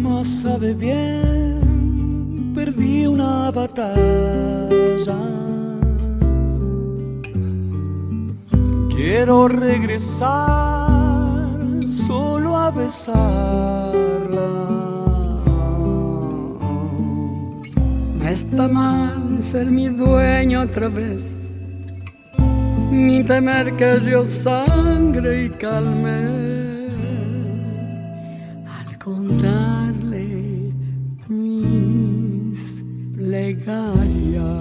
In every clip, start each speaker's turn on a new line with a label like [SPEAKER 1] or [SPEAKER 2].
[SPEAKER 1] Mamá sabe bien, perdí una batalla. Quiero regresar solo a besarla.
[SPEAKER 2] No está mal ser mi dueño otra vez, ni temer que el río sangre y calme al contarle mis plegarias.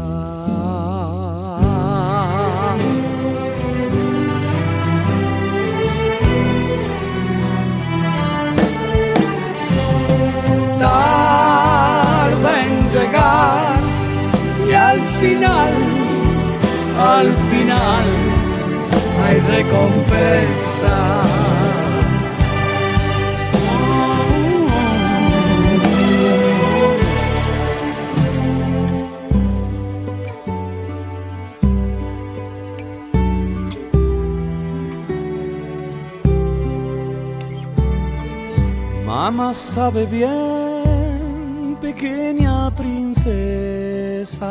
[SPEAKER 1] Tarda en llegar y al final hay recompensa. Mamá sabe bien, pequeña princesa.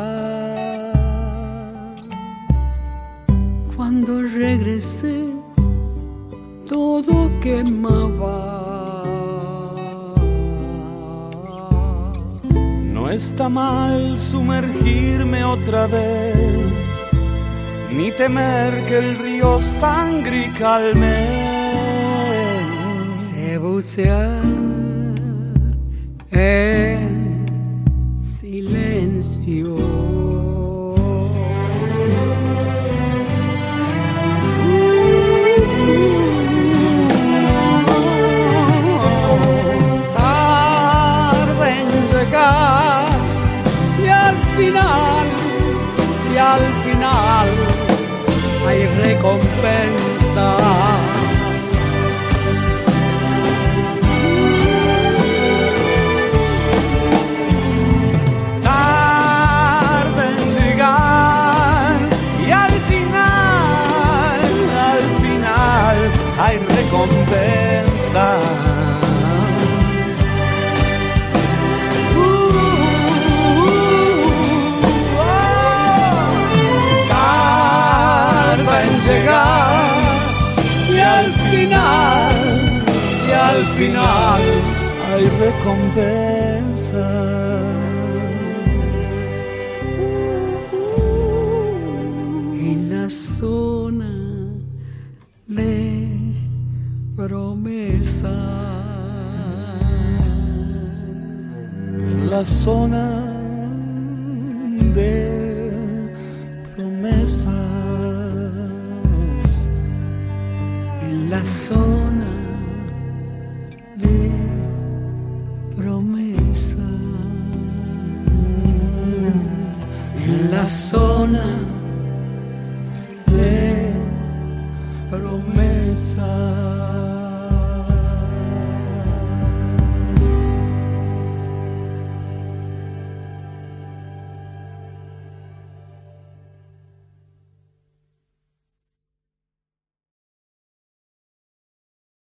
[SPEAKER 2] Cuando regresé, todo quemaba.
[SPEAKER 1] No está mal sumergirme otra vez, ni temer que el río sangre y calme.
[SPEAKER 2] Sé bucear en silencio. Y al final hay recompensa.
[SPEAKER 1] Tarda en llegar y al final hay recompensa. Llegar y al final hay recompensa.
[SPEAKER 2] En la zona de promesa.
[SPEAKER 1] La zona de promesa.
[SPEAKER 2] La zona de promesa.
[SPEAKER 1] En la zona de promesa.